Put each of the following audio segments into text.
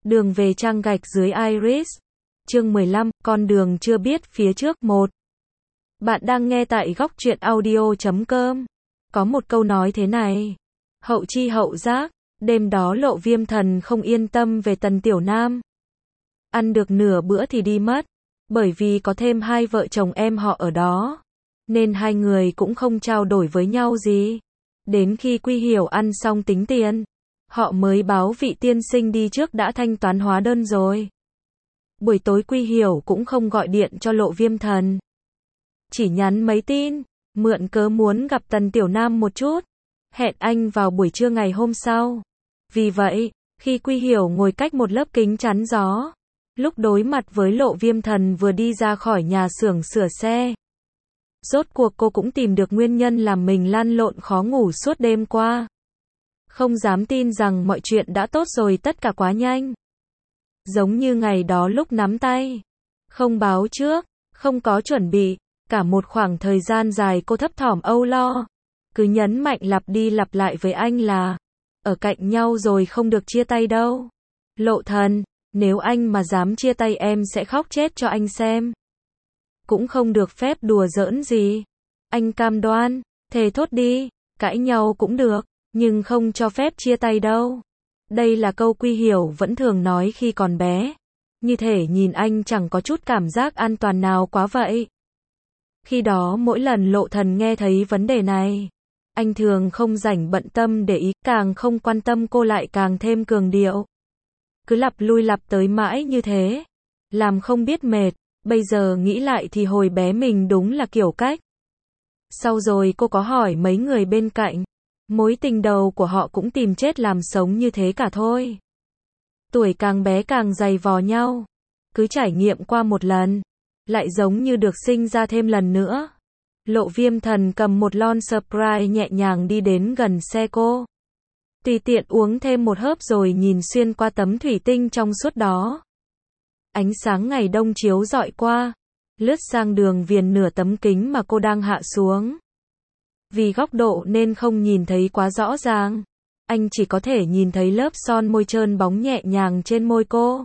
Đường về trang gạch dưới Iris. Chương 15, con đường chưa biết phía trước. 1. Bạn đang nghe tại góc truyện audio.com. Có một câu nói thế này. Hậu chi hậu giác, đêm đó Lộ Viêm Thần không yên tâm về Tần Tiểu Nam. Ăn được nửa bữa thì đi mất, bởi vì có thêm hai vợ chồng em họ ở đó, nên hai người cũng không trao đổi với nhau gì. Đến khi Quy Hiểu ăn xong tính tiền, họ mới báo vị tiên sinh đi trước đã thanh toán hóa đơn rồi. Buổi tối Quy Hiểu cũng không gọi điện cho Lộ Viêm Thần, chỉ nhắn mấy tin, mượn cớ muốn gặp Tần Tiểu Nam một chút, hẹn anh vào buổi trưa ngày hôm sau. Vì vậy, khi Quy Hiểu ngồi cách một lớp kính chắn gió, lúc đối mặt với Lộ Viêm Thần vừa đi ra khỏi nhà xưởng sửa xe, rốt cuộc cô cũng tìm được nguyên nhân làm mình lăn lộn khó ngủ suốt đêm qua. Không dám tin rằng mọi chuyện đã tốt rồi, tất cả quá nhanh. Giống như ngày đó lúc nắm tay, không báo trước, không có chuẩn bị, cả một khoảng thời gian dài cô thấp thỏm âu lo, cứ nhấn mạnh lặp đi lặp lại với anh là ở cạnh nhau rồi không được chia tay đâu. Lộ Thần, nếu anh mà dám chia tay em sẽ khóc chết cho anh xem. Cũng không được phép đùa giỡn gì. Anh cam đoan, thề thốt đi, cãi nhau cũng được, nhưng không cho phép chia tay đâu. Đây là câu Quy Hiểu vẫn thường nói khi còn bé. Như thể nhìn anh chẳng có chút cảm giác an toàn nào quá vậy. Khi đó mỗi lần Lộ Thần nghe thấy vấn đề này, anh thường không rảnh bận tâm để ý, càng không quan tâm cô lại càng thêm cường điệu. Cứ lặp lui lặp tới mãi như thế, làm không biết mệt. Bây giờ nghĩ lại thì hồi bé mình đúng là kiểu cách. Sau rồi cô có hỏi mấy người bên cạnh, mối tình đầu của họ cũng tìm chết làm sống như thế cả thôi. Tuổi càng bé càng dày vò nhau, cứ trải nghiệm qua một lần, lại giống như được sinh ra thêm lần nữa. Lộ Viêm Thần cầm một lon Sprite nhẹ nhàng đi đến gần xe cô, tùy tiện uống thêm một hớp rồi nhìn xuyên qua tấm thủy tinh trong suốt đó. Ánh sáng ngày đông chiếu rọi qua, lướt sang đường viền nửa tấm kính mà cô đang hạ xuống. Vì góc độ nên không nhìn thấy quá rõ ràng, anh chỉ có thể nhìn thấy lớp son môi trơn bóng nhẹ nhàng trên môi cô.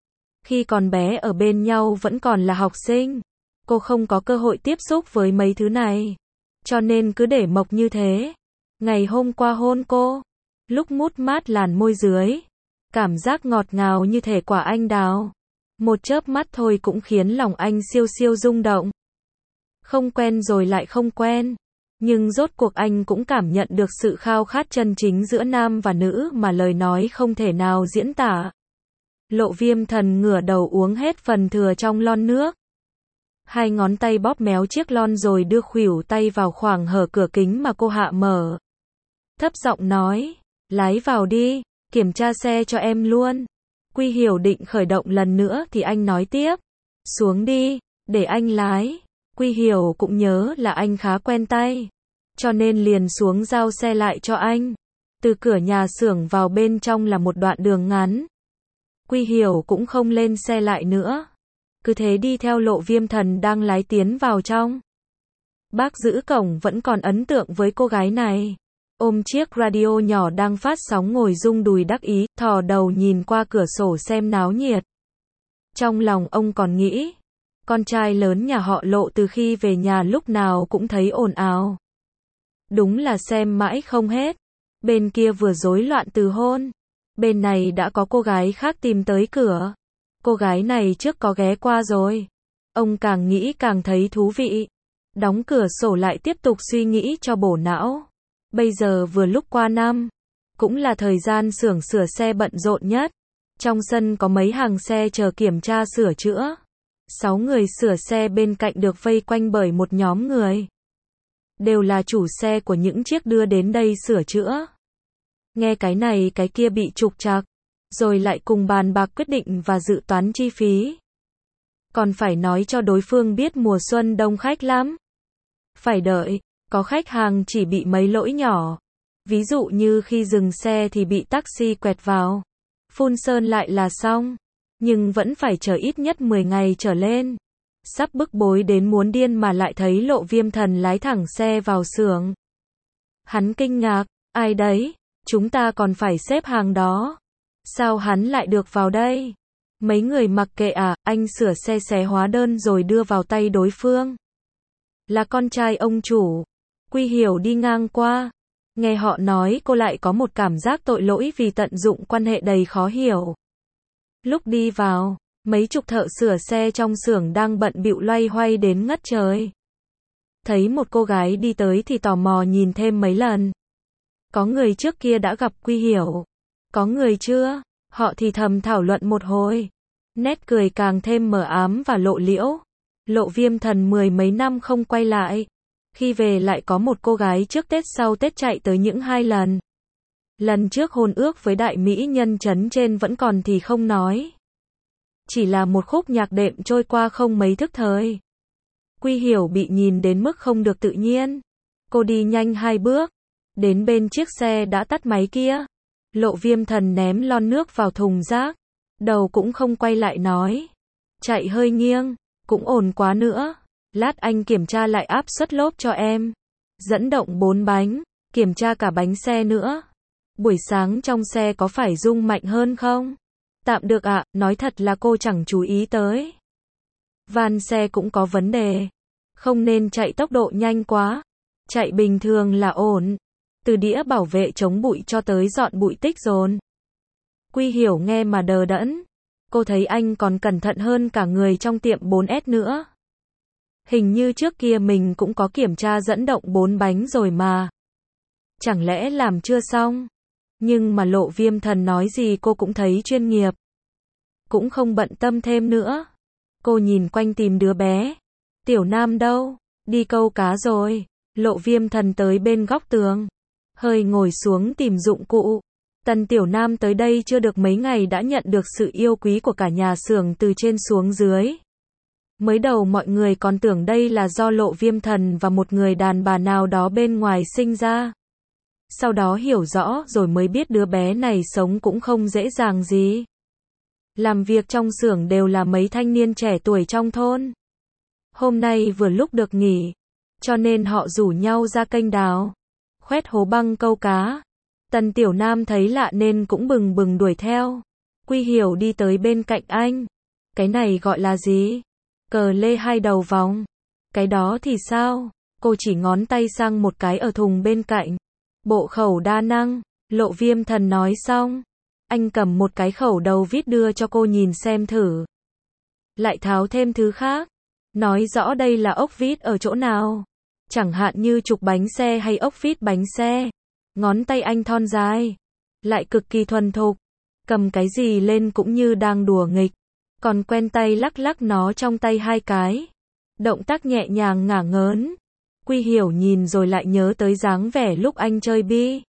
Khi còn bé ở bên nhau vẫn còn là học sinh, cô không có cơ hội tiếp xúc với mấy thứ này, cho nên cứ để mộc như thế. Ngày hôm qua hôn cô, lúc mút mát làn môi dưới, cảm giác ngọt ngào như thể quả anh đào. Một chớp mắt thôi cũng khiến lòng anh siêu siêu rung động. Không quen rồi lại không quen, nhưng rốt cuộc anh cũng cảm nhận được sự khao khát chân chính giữa nam và nữ mà lời nói không thể nào diễn tả. Lộ Viêm Thần ngửa đầu uống hết phần thừa trong lon nước. Hai ngón tay bóp méo chiếc lon rồi đưa khuỷu tay vào khoảng hở cửa kính mà cô hạ mở. Thấp giọng nói, lái vào đi, kiểm tra xe cho em luôn. Quy Hiểu định khởi động lần nữa thì anh nói tiếp, xuống đi, để anh lái. Quy Hiểu cũng nhớ là anh khá quen tay, cho nên liền xuống giao xe lại cho anh. Từ cửa nhà xưởng vào bên trong là một đoạn đường ngắn. Quy Hiểu cũng không lên xe lại nữa, cứ thế đi theo Lộ Viêm Thần đang lái tiến vào trong. Bác giữ cổng vẫn còn ấn tượng với cô gái này, ôm chiếc radio nhỏ đang phát sóng ngồi rung đùi đắc ý, thò đầu nhìn qua cửa sổ xem náo nhiệt. Trong lòng ông còn nghĩ, con trai lớn nhà họ Lộ từ khi về nhà lúc nào cũng thấy ồn ào. Đúng là xem mãi không hết. Bên kia vừa rối loạn từ hôn, bên này đã có cô gái khác tìm tới cửa. Cô gái này trước có ghé qua rồi. Ông càng nghĩ càng thấy thú vị. Đóng cửa sổ lại tiếp tục suy nghĩ cho bổ não. Bây giờ vừa lúc qua năm, cũng là thời gian xưởng sửa xe bận rộn nhất. Trong sân có mấy hàng xe chờ kiểm tra sửa chữa. 6 người sửa xe bên cạnh được vây quanh bởi một nhóm người. Đều là chủ xe của những chiếc đưa đến đây sửa chữa. Nghe cái này cái kia bị trục trặc, rồi lại cùng bàn bạc quyết định và dự toán chi phí. Còn phải nói cho đối phương biết mùa xuân đông khách lắm. Phải đợi. Có khách hàng chỉ bị mấy lỗi nhỏ. Ví dụ như khi dừng xe thì bị taxi quẹt vào. Phun sơn lại là xong. Nhưng vẫn phải chờ ít nhất 10 ngày trở lên. Sắp bức bối đến muốn điên mà lại thấy Lộ Viêm Thần lái thẳng xe vào xưởng. Hắn kinh ngạc, ai đấy, chúng ta còn phải xếp hàng đó. Sao hắn lại được vào đây? Mấy người mặc kệ à, anh sửa xe xé hóa đơn rồi đưa vào tay đối phương. Là con trai ông chủ. Quy Hiểu đi ngang qua. Nghe họ nói cô lại có một cảm giác tội lỗi vì tận dụng quan hệ đầy khó hiểu. Lúc đi vào, mấy chục thợ sửa xe trong xưởng đang bận bịu loay hoay đến ngất trời. Thấy một cô gái đi tới thì tò mò nhìn thêm mấy lần. Có người trước kia đã gặp Quy Hiểu. Có người chưa? Họ thì thầm thảo luận một hồi. Nét cười càng thêm mờ ám và lộ liễu. Lộ Viêm Thần 10 mấy năm không quay lại. Khi về lại có một cô gái trước Tết sau Tết chạy tới những 2 lần. Lần trước hôn ước với đại mỹ nhân trấn trên vẫn còn thì không nói. Chỉ là một khúc nhạc đệm trôi qua không mấy thức thời. Quy Hiểu bị nhìn đến mức không được tự nhiên. Cô đi nhanh 2 bước. Đến bên chiếc xe đã tắt máy kia. Lộ Viêm Thần ném lon nước vào thùng rác. Đầu cũng không quay lại nói. Chạy hơi nghiêng, cũng ổn quá nữa. Lát anh kiểm tra lại áp suất lốp cho em. Dẫn động 4 bánh, kiểm tra cả bánh xe nữa. Buổi sáng trong xe có phải rung mạnh hơn không? Tạm được ạ, nói thật là cô chẳng chú ý tới. Van xe cũng có vấn đề. Không nên chạy tốc độ nhanh quá. Chạy bình thường là ổn. Từ đĩa bảo vệ chống bụi cho tới dọn bụi tích dồn. Quy Hiểu nghe mà đờ đẫn. Cô thấy anh còn cẩn thận hơn cả người trong tiệm 4S nữa. Hình như trước kia mình cũng có kiểm tra dẫn động 4 bánh rồi mà. Chẳng lẽ làm chưa xong? Nhưng mà Lộ Viêm Thần nói gì cô cũng thấy chuyên nghiệp. Cũng không bận tâm thêm nữa. Cô nhìn quanh tìm đứa bé. Tiểu Nam đâu? Đi câu cá rồi. Lộ Viêm Thần tới bên góc tường. Hơi ngồi xuống tìm dụng cụ. Tần Tiểu Nam tới đây chưa được mấy ngày đã nhận được sự yêu quý của cả nhà xưởng từ trên xuống dưới. Mới đầu mọi người còn tưởng đây là do Lộ Viêm Thần và một người đàn bà nào đó bên ngoài sinh ra. Sau đó hiểu rõ rồi mới biết đứa bé này sống cũng không dễ dàng gì. Làm việc trong xưởng đều là mấy thanh niên trẻ tuổi trong thôn. Hôm nay vừa lúc được nghỉ, cho nên họ rủ nhau ra kênh đào, khoét hố băng câu cá. Tần Tiểu Nam thấy lạ nên cũng bừng bừng đuổi theo. Quy Hiểu đi tới bên cạnh anh. Cái này gọi là gì? Cờ lê 2 đầu vòng. Cái đó thì sao? Cô chỉ ngón tay sang một cái ở thùng bên cạnh. Bộ khẩu đa năng. Lộ Viêm Thần nói xong. Anh cầm một cái khẩu đầu vít đưa cho cô nhìn xem thử. Lại tháo thêm thứ khác. Nói rõ đây là ốc vít ở chỗ nào. Chẳng hạn như trục bánh xe hay ốc vít bánh xe. Ngón tay anh thon dài. Lại cực kỳ thuần thục. Cầm cái gì lên cũng như đang đùa nghịch. Còn quen tay lắc lắc nó trong tay 2 cái. Động tác nhẹ nhàng ngả ngớn. Quy Hiểu nhìn rồi lại nhớ tới dáng vẻ lúc anh chơi bi.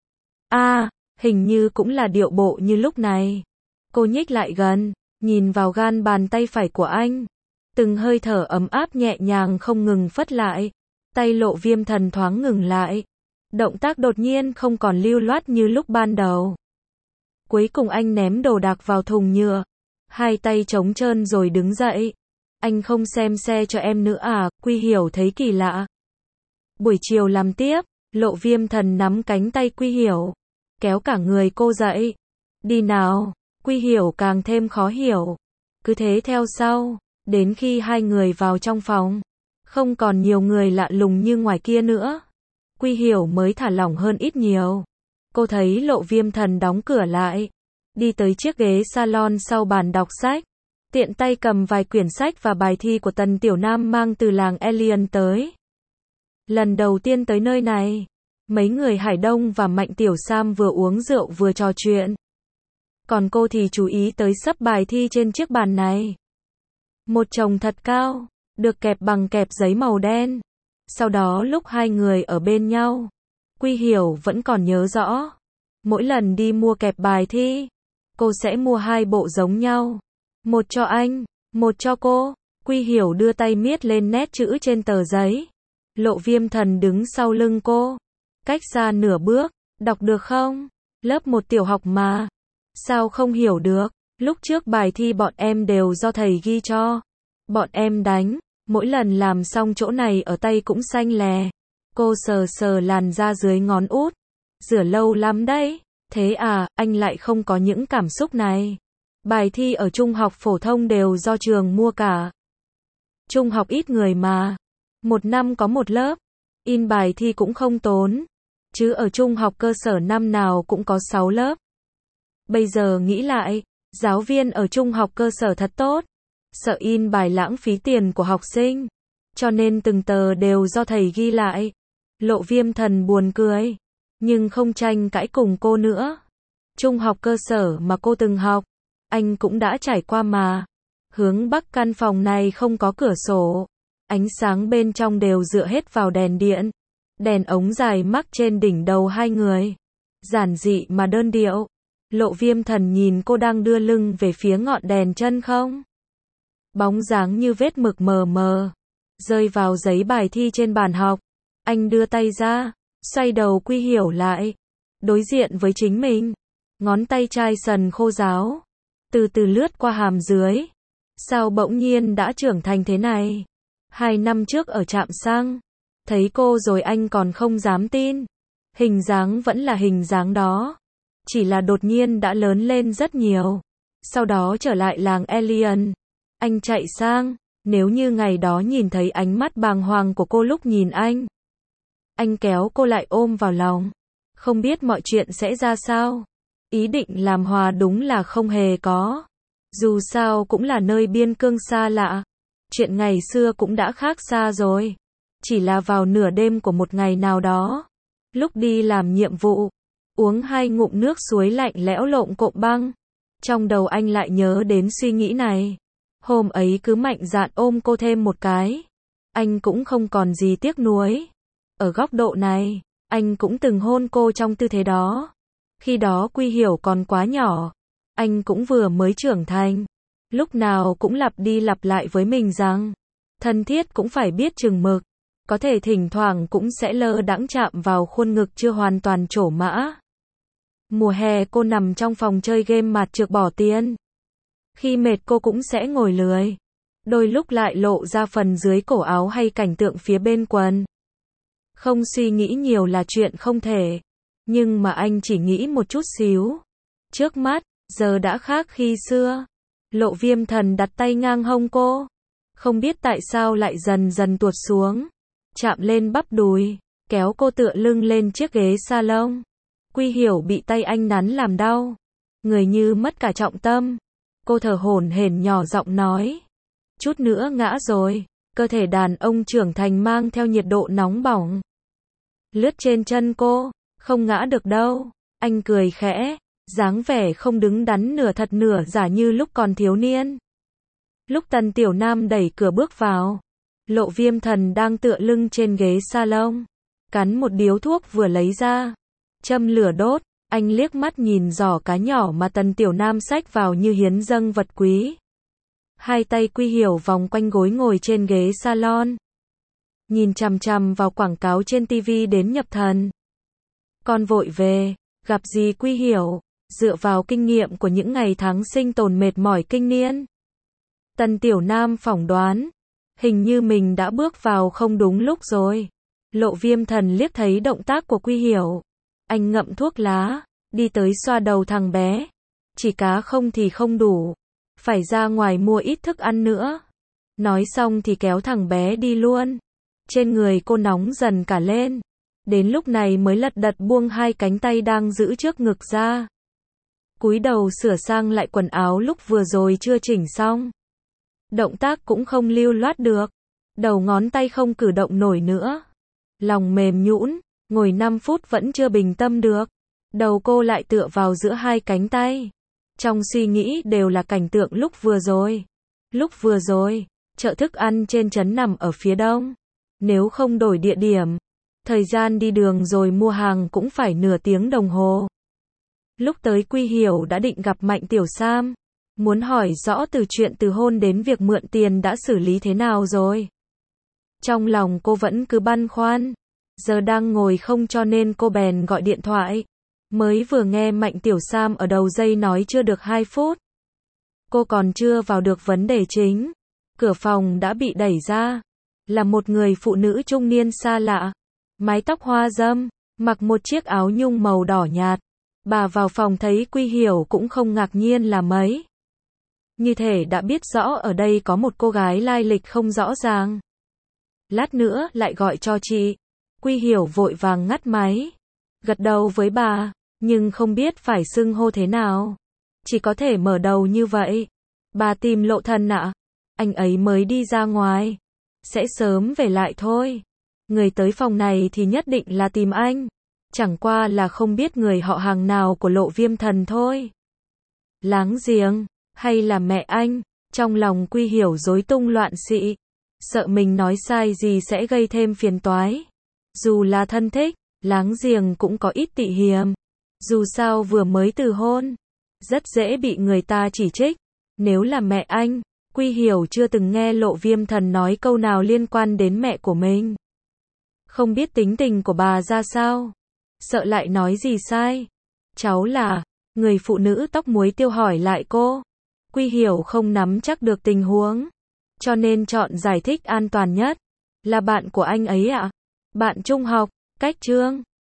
Hình như cũng là điệu bộ như lúc này. Cô nhích lại gần, nhìn vào gan bàn tay phải của anh. Từng hơi thở ấm áp nhẹ nhàng không ngừng phất lại. Tay Lộ Viêm Thần thoáng ngừng lại. Động tác đột nhiên không còn lưu loát như lúc ban đầu. Cuối cùng anh ném đồ đạc vào thùng nhựa. 2 tay trống trơn rồi đứng dậy. Anh không xem xe cho em nữa à? Quy Hiểu thấy kỳ lạ. Buổi chiều làm tiếp. Lộ Viêm Thần nắm cánh tay Quy Hiểu, kéo cả người cô dậy. Đi nào. Quy Hiểu càng thêm khó hiểu. Cứ thế theo sau, đến khi 2 người vào trong phòng, không còn nhiều người lạ lùng như ngoài kia nữa. Quy Hiểu mới thả lỏng hơn ít nhiều. Cô thấy Lộ Viêm Thần đóng cửa lại, đi tới chiếc ghế salon sau bàn đọc sách, tiện tay cầm vài quyển sách và bài thi của Tần Tiểu Nam mang từ làng Alien tới. Lần đầu tiên tới nơi này, mấy người Hải Đông và Mạnh Tiểu Sam vừa uống rượu vừa trò chuyện. Còn cô thì chú ý tới sấp bài thi trên chiếc bàn này. Một chồng thật cao, được kẹp bằng kẹp giấy màu đen. Sau đó lúc 2 người ở bên nhau, Quy Hiểu vẫn còn nhớ rõ. Mỗi lần đi mua kẹp bài thi, cô sẽ mua 2 bộ giống nhau. Một cho anh, một cho cô. Quy Hiểu đưa tay miết lên nét chữ trên tờ giấy. Lộ Viêm Thần đứng sau lưng cô, cách xa nửa bước. Đọc được không? Lớp 1 tiểu học mà. Sao không hiểu được? Lúc trước bài thi bọn em đều do thầy ghi cho. Bọn em đánh. Mỗi lần làm xong chỗ này ở tay cũng xanh lè. Cô sờ sờ làn da dưới ngón út. Rửa lâu lắm đấy. Thế à, anh lại không có những cảm xúc này. Bài thi ở trung học phổ thông đều do trường mua cả. Trung học ít người mà. Một năm có một lớp. In bài thi cũng không tốn. Chứ ở trung học cơ sở năm nào cũng có 6 lớp. Bây giờ nghĩ lại, giáo viên ở trung học cơ sở thật tốt. Sợ in bài lãng phí tiền của học sinh. Cho nên từng tờ đều do thầy ghi lại. Lộ Viêm Thần buồn cười. Nhưng không tranh cãi cùng cô nữa. Trung học cơ sở mà cô từng học, anh cũng đã trải qua mà. Hướng bắc căn phòng này không có cửa sổ. Ánh sáng bên trong đều dựa hết vào đèn điện. Đèn ống dài mắc trên đỉnh đầu hai người. Giản dị mà đơn điệu. Lộ Viêm Thần nhìn cô đang đưa lưng về phía ngọn đèn chân không. Bóng dáng như vết mực mờ mờ. Rơi vào giấy bài thi trên bàn học. Anh đưa tay ra, xoay đầu Quy Hiểu lại. Đối diện với chính mình. Ngón tay chai sần khô ráo. Từ từ lướt qua hàm dưới. Sao bỗng nhiên đã trưởng thành thế này? 2 năm trước ở trạm xăng. Thấy cô rồi anh còn không dám tin. Hình dáng vẫn là hình dáng đó. Chỉ là đột nhiên đã lớn lên rất nhiều. Sau đó trở lại làng Alien. Anh chạy sang. Nếu như ngày đó nhìn thấy ánh mắt bàng hoàng của cô lúc nhìn anh kéo cô lại ôm vào lòng. Không biết mọi chuyện sẽ ra sao. Ý định làm hòa đúng là không hề có. Dù sao cũng là nơi biên cương xa lạ. Chuyện ngày xưa cũng đã khác xa rồi. Chỉ là vào nửa đêm của một ngày nào đó. Lúc đi làm nhiệm vụ. Uống 2 ngụm nước suối lạnh lẽo lộn cộm băng. Trong đầu anh lại nhớ đến suy nghĩ này. Hôm ấy cứ mạnh dạn ôm cô thêm một cái. Anh cũng không còn gì tiếc nuối. Ở góc độ này, anh cũng từng hôn cô trong tư thế đó. Khi đó Quy Hiểu còn quá nhỏ. Anh cũng vừa mới trưởng thành. Lúc nào cũng lặp đi lặp lại với mình rằng, thân thiết cũng phải biết chừng mực. Có thể thỉnh thoảng cũng sẽ lơ đãng chạm vào khuôn ngực chưa hoàn toàn trổ mã. Mùa hè cô nằm trong phòng chơi game mặt trượt bỏ tiền. Khi mệt cô cũng sẽ ngồi lười. Đôi lúc lại lộ ra phần dưới cổ áo hay cảnh tượng phía bên quần. Không suy nghĩ nhiều là chuyện không thể. Nhưng mà anh chỉ nghĩ một chút xíu. Trước mắt, giờ đã khác khi xưa. Lộ Viêm Thần đặt tay ngang hông cô. Không biết tại sao lại dần dần tuột xuống. Chạm lên bắp đùi. Kéo cô tựa lưng lên chiếc ghế salon. Quy Hiểu bị tay anh nắn làm đau. Người như mất cả trọng tâm. Cô thở hổn hển nhỏ giọng nói. Chút nữa ngã rồi. Cơ thể đàn ông trưởng thành mang theo nhiệt độ nóng bỏng. Lướt trên chân cô. Không ngã được đâu. Anh cười khẽ. Dáng vẻ không đứng đắn nửa thật nửa giả như lúc còn thiếu niên. Lúc Tần Tiểu Nam đẩy cửa bước vào. Lộ Viêm Thần đang tựa lưng trên ghế salon. Cắn một điếu thuốc vừa lấy ra. Châm lửa đốt. Anh liếc mắt nhìn giỏ cá nhỏ mà Tần Tiểu Nam xách vào như hiến dâng vật quý. Hai tay Quy Hiểu vòng quanh gối ngồi trên ghế salon. Nhìn chằm chằm vào quảng cáo trên TV đến nhập thần. Con vội về, gặp gì Quy Hiểu, dựa vào kinh nghiệm của những ngày tháng sinh tồn mệt mỏi kinh niên. Tần Tiểu Nam phỏng đoán, hình như mình đã bước vào không đúng lúc rồi. Lộ Viêm Thần liếc thấy động tác của Quy Hiểu. Anh ngậm thuốc lá, đi tới xoa đầu thằng bé. Chỉ cá không thì không đủ. Phải ra ngoài mua ít thức ăn nữa. Nói xong thì kéo thằng bé đi luôn. Trên người cô nóng dần cả lên. Đến lúc này mới lật đật buông hai cánh tay đang giữ trước ngực ra. Cúi đầu sửa sang lại quần áo lúc vừa rồi chưa chỉnh xong. Động tác cũng không lưu loát được. Đầu ngón tay không cử động nổi nữa. Lòng mềm nhũn, ngồi 5 phút vẫn chưa bình tâm được. Đầu cô lại tựa vào giữa hai cánh tay. Trong suy nghĩ đều là cảnh tượng lúc vừa rồi. Lúc vừa rồi, chợ thức ăn trên trấn nằm ở phía đông. Nếu không đổi địa điểm, thời gian đi đường rồi mua hàng cũng phải nửa tiếng đồng hồ. Lúc tới Quy Hiểu đã định gặp Mạnh Tiểu Sam. Muốn hỏi rõ từ chuyện từ hôn đến việc mượn tiền đã xử lý thế nào rồi. Trong lòng cô vẫn cứ băn khoăn. Giờ đang ngồi không cho nên cô bèn gọi điện thoại. Mới vừa nghe Mạnh Tiểu Sam ở đầu dây nói chưa được 2 phút. Cô còn chưa vào được vấn đề chính. Cửa phòng đã bị đẩy ra. Là một người phụ nữ trung niên xa lạ. Mái tóc hoa râm, mặc một chiếc áo nhung màu đỏ nhạt. Bà vào phòng thấy Quy Hiểu cũng không ngạc nhiên là mấy. Như thể đã biết rõ ở đây có một cô gái lai lịch không rõ ràng. Lát nữa lại gọi cho chị. Quy Hiểu vội vàng ngắt máy. Gật đầu với bà, nhưng không biết phải xưng hô thế nào. Chỉ có thể mở đầu như vậy. Bà tìm Lộ Thần ạ. Anh ấy mới đi ra ngoài. Sẽ sớm về lại thôi. Người tới phòng này thì nhất định là tìm anh. Chẳng qua là không biết người họ hàng nào của Lộ Viêm Thần thôi. Láng giềng, hay là mẹ anh? Trong lòng Quy Hiểu rối tung loạn xị. Sợ mình nói sai gì sẽ gây thêm phiền toái. Dù là thân thích, láng giềng cũng có ít tị hiềm. Dù sao vừa mới từ hôn, rất dễ bị người ta chỉ trích. Nếu là mẹ anh, Quy Hiểu chưa từng nghe Lộ Viêm Thần nói câu nào liên quan đến mẹ của mình. Không biết tính tình của bà ra sao. Sợ lại nói gì sai. Cháu là, người phụ nữ tóc muối tiêu hỏi lại cô. Quy Hiểu không nắm chắc được tình huống, cho nên chọn giải thích an toàn nhất. Là bạn của anh ấy ạ? Bạn trung học, cách chương.